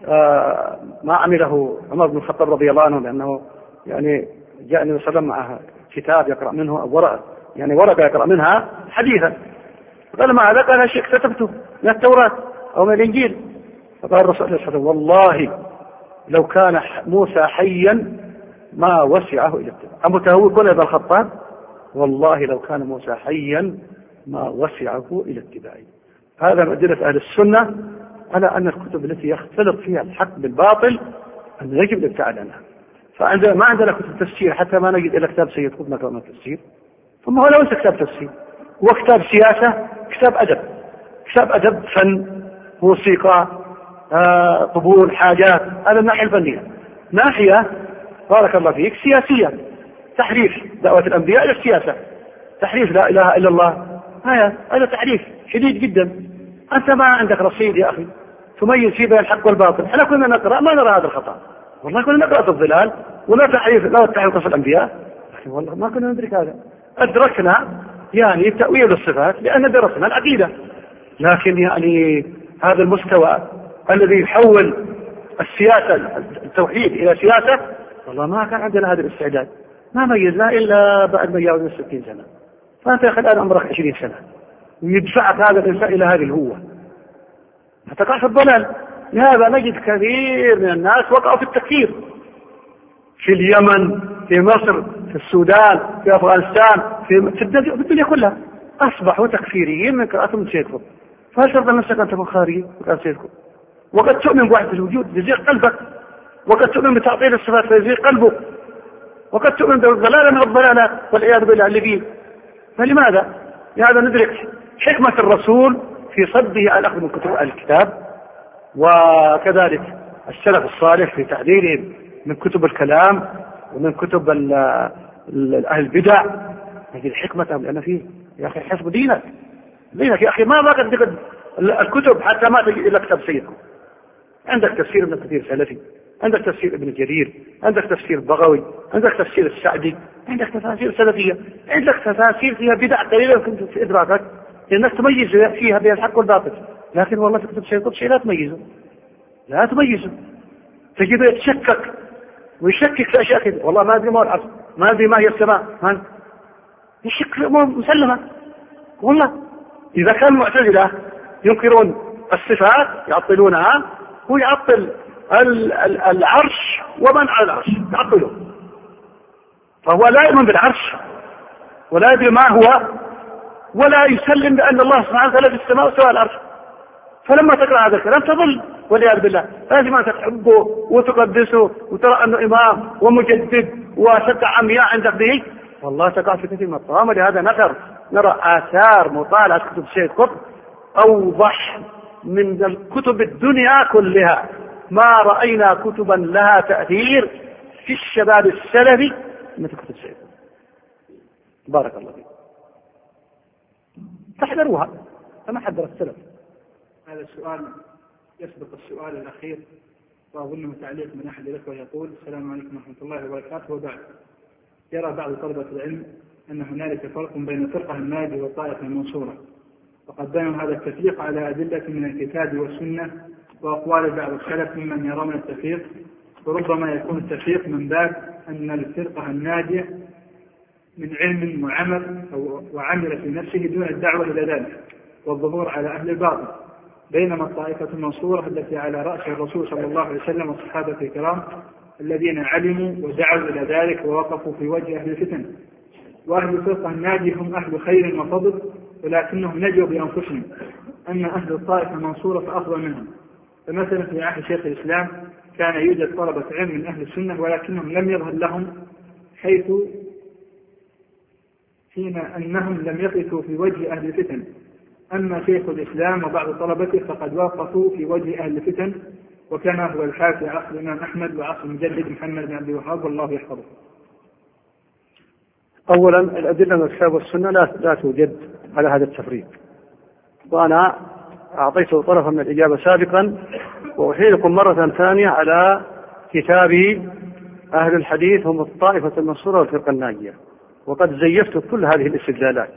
ما عمله عمر بن الخطاب رضي الله عنه، لأنه يعني جاء النبي صلى الله عليه وسلم معه كتاب يقرأ منه أو ورقة يعني ورقة يقرأ منها حديثا، قال ما هذا؟ قال شيء كتبته من التوراة أو من الإنجيل. فقال الرسول صلى الله عليه وسلم والله لو كان موسى حيا ما وسعه إلى اتباعه. أمتهوي كل ابن الخطاب والله لو كان موسى حيا ما وسعه إلى اتباعه. هذا من أدلة أهل السنة على أن الكتب التي يختلط فيها الحق بالباطل أن يجب الابتعاد عنها. فعندنا ما عندنا كتب تفسير حتى ما نجد إلا كتاب سيد قطب كمان التفسير، ثم هو ليس كتاب تفسير، هو كتاب سياسة، كتاب أدب، كتاب أدب فن موسيقى آه، طبول حاجات. هذا الناحية الفنية. ناحية بارك الله فيك سياسية، تحريف دعوة الأنبياء إلى السياسة، تحريف لا إله إلا الله، هذا هذا تحريف شديد جدا. أنت ما عندك رصيد يا أخي تميز فيه بين الحق والباطل. احنا كنا نقرأ ما نرى هذا الخطأ، والله كنا نقرأ في الظلال ولا تحريف لا تحريف قصص الأنبياء، لكن والله ما كنا ندرك هذا. أدركنا يعني تأويل الصفات لأن درسنا العقيدة، لكن يعني هذا المستوى الذي يحول السياسة التوحيد إلى سياسة والله ما كان عندنا هذا الاستعداد، ما ميزنا إلا بعد ما يجاوز ستين سنة. فأنت يا أخي الآن عمرك عشرين سنة ويدفعك هذا الإنسان إلى هذه الهوة، فتقع في الضلال. لهذا نجد كثير من الناس وقعوا في التكفير في اليمن، في مصر، في السودان، في أفغانستان، في, في الدنيا كلها أصبحوا تكفيريين من قراءتهم سيد قطب. فهل ترضى نفسك أن تكون خارجي وقال سيد قطب؟ وقد تؤمن بوحدة الوجود يزيغ قلبك، وقد تؤمن بتعطيل الصفات فيزيغ قلبك، وقد تؤمن بالضلال من الضلالات والعياذ بالله اللي فيه. فلماذا؟ لهذا ندرك حكمة الرسول في صده على الأخذ من كتب الكتاب، وكذلك السلف الصالح في تعديلهم من كتب الكلام ومن كتب أهل البدع. نجد حكمتهم لأن فيه يا أخي حسب دينك دينك يا أخي ما ما قد تقد الكتب حتى ما تجد إلا كتاب سيد. عندك تفسير ابن كثير سلفي، عندك تفسير ابن جرير، عندك تفسير بغوي، عندك تفسير السعدي، عندك تفاسير سلفية، عندك تفاسير فيها بدع قليلة يمكن في إدراكك لأنك تميز فيها بين الحق والباطل. لكن والله في كتب سيد قطب شيء لا تميزه، لا تميزه، تجده يتشكك ويشكك في أشياء كذا، والله ما أدري ما هو العرش، ما أدري ما هي السماء، ما يشك في أمور مسلمة. والله إذا كان المعتزلة ينكرون الصفات يعطلونها، هو يعطل العرش ومن على العرش يعطله، فهو لا يؤمن بالعرش ولا يدري ما هو ولا يسلم بأن الله سبحانه وتعالى في السماء وسوى العرش. فلما تقرأ هذا الكلام تضل والعياذ بالله. لازم أن تحبه وتقدسه وترى أنه إمام ومجدد وشجع عمياء عندك به، والله تقع في كثير من الطعام. لهذا نقر نرى آثار مطالعة كتب سيد قطب أوضح من الكتب الدنيا كلها. ما رأينا كتبا لها تأثير في الشباب السلفي مثل كتب سيد قطب. بارك الله فيك. تحذروها كما حذر السلف. هذا السؤال يسبق السؤال الأخير وأظنه تعليق من أحد الأخوة يقول: السلام عليكم ورحمة الله وبركاته. وبعد، يرى بعض طلبة العلم أن هنالك فرق بين الفرقة الناجية والطائفة المنصورة، وقد بينوا هذا التفريق على أدلة من الكتاب والسنة وأقوال بعض السلف ممن يرون التفريق، وربما يكون التفريق من باب أن الفرقة الناجية من علم وعمل وعمل في نفسه دون الدعوة إلى ذلك والظهور على أهل الباطل، بينما الطائفة المنصورة التي على رأس الرسول صلى الله عليه وسلم والصحابة الكرام الذين علموا ودعوا إلى ذلك ووقفوا في وجه أهل الفتن. وأهل الفرقة الناجية هم أهل خير وفضل ولكنهم نجوا بأنفسهم أن أهل الطائفة المنصورة فأفضل منهم. فمثلا في عهد شيخ الإسلام كان يوجد طلبة علم من أهل السنة ولكنهم لم يظهر لهم، حيث حين أنهم لم يقفوا في وجه أهل الفتن. أما شيخ الإسلام وبعض طلبته فقد وقفوا في وجه أهل الفتن، وكان هو الحال في عصر الإمام أحمد وعصر المجدد محمد بن عبد الوهاب والله يحفظه. أولا الأدلة من الكتاب والسنة لا لا توجد على هذا التفريق، وأنا أعطيت طرفا من الإجابة سابقا، وأحيلكم مرة ثانية على كتاب أهل الحديث هم الطائفة المنصورة والفرقة الناجية، وقد زيفت كل هذه الاستدلالات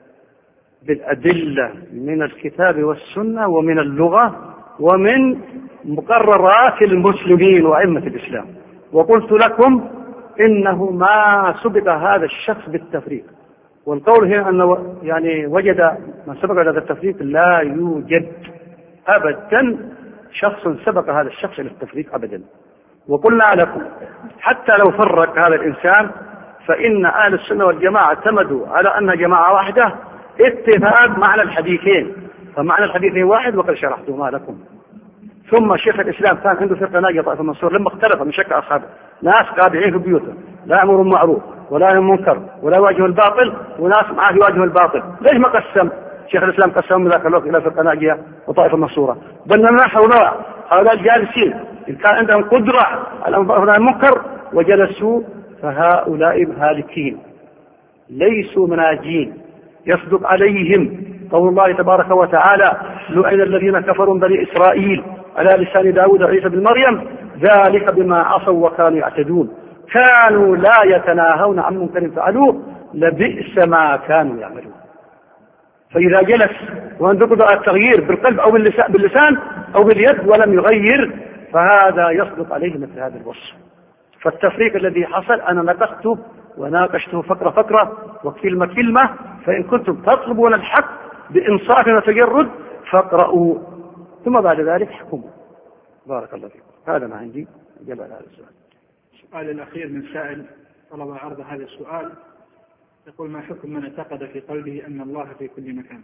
بالأدلة من الكتاب والسنة ومن اللغة ومن مقررات المسلمين وأئمة الإسلام، وقلت لكم إنه ما سبق هذا الشخص بالتفريق، والقول هنا أنه يعني وجد ما سبق هذا التفريق، لا يوجد أبدا شخص سبق هذا الشخص للتفريق أبدا. وقلنا لكم حتى لو فرق هذا الإنسان فإن أهل السنة والجماعة اعتمدوا على أنها جماعة واحدة اتفاق معنى الحديثين، فمعنى الحديثين واحد وقد شرحتهما لكم. ثم شيخ الإسلام كان عنده فرقة ناجية طائفة منصور لما اختلف من شك أصحابه، ناس قابعين في بيوتهم لا يأمرون بالمعروف ولا ينهون عن المنكر ولا يواجهوا الباطل، وناس معاه يواجهوا الباطل. ليش ما قسم شيخ الإسلام قسمهم من ذاك الوقت إلى فرقة ناجية وطائفة منصورة؟ بل نحو نوع هؤلاء الجالسين إن كان عندهم قدرة على أمر المنكر وجلسوا فهؤلاء هالكين ليسوا مناجين، يصدق عليهم قول الله تبارك وتعالى: لعن الذين كفروا من بني إسرائيل على لسان داود وعيسى بن مريم ذلك بما عصوا وكانوا يعتدون كانوا لا يتناهون عن منكر فعلوه لبئس ما كانوا يعملون. فإذا جلس وعنده قدرة على التغيير بالقلب أو باللسان أو باليد ولم يغير فهذا يصدق عليه مثل هذا الوصف. فالتفريق الذي حصل أنا نقشته وناقشته فقرة فقرة وكلمة كلمة، فإن كنتم تطلبون الحق بإنصاف وتجرد فاقرأوا ثم بعد ذلك حكموا. بارك الله فيكم. هذا ما عندي إجابة على هذا السؤال. السؤال الأخير من سائل طلب عرض هذا السؤال، يقول: ما حكم من اعتقد في قلبه أن الله في كل مكان؟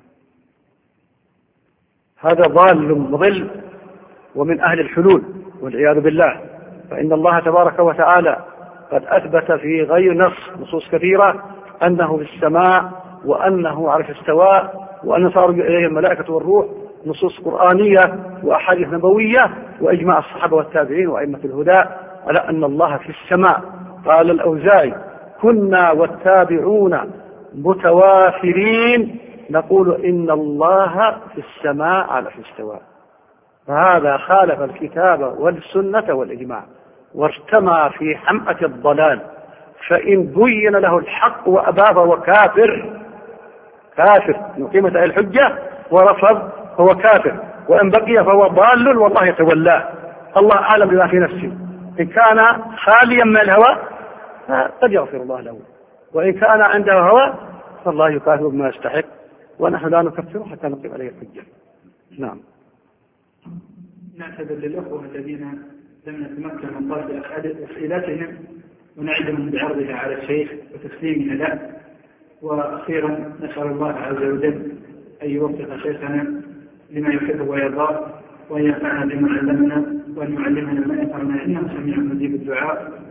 هذا ضال مضل ومن أهل الحلول والعياذ بالله، فإن الله تبارك وتعالى قد أثبت في غير نص نصوص كثيرة أنه في السماء وأنه عرش استواء وأن صار إليه الملائكة والروح، نصوص قرآنية وأحاديث نبوية وإجماع الصحابة والتابعين وأئمة الهدى على أن الله في السماء. قال الأوزاعي: كنا والتابعون متوافرين نقول إن الله في السماء على استواء. فهذا خالف الكتاب والسنة والإجماع وارتمى في حمأة الضلال، فإن بين له الحق وأبى فهو كافر كافر نقيمة الحجة ورفض فهو كافر، وإن بقي فهو ضال والله يتولاه. الله أعلم بما في نفسه، إن كان خاليا من الهوى فقد يغفر الله له، وإن كان عنده هوى فالله يكافئ بما يستحق، ونحن لا نكفره حتى نقيم عليه الحجة. نعم. نعتذر للأخوة الذين لم نتمكن من طرح أسئلتهم ونعدهم بعرضها على الشيخ وتسليمها له. وأخيرا نسأل الله عز وجل أن يوفق شيخنا لما يحبه ويرضاه، وأن ينفعنا بما علمنا وأن يعلمنا ما ينفعنا إنه سميع مجيب الدعاء.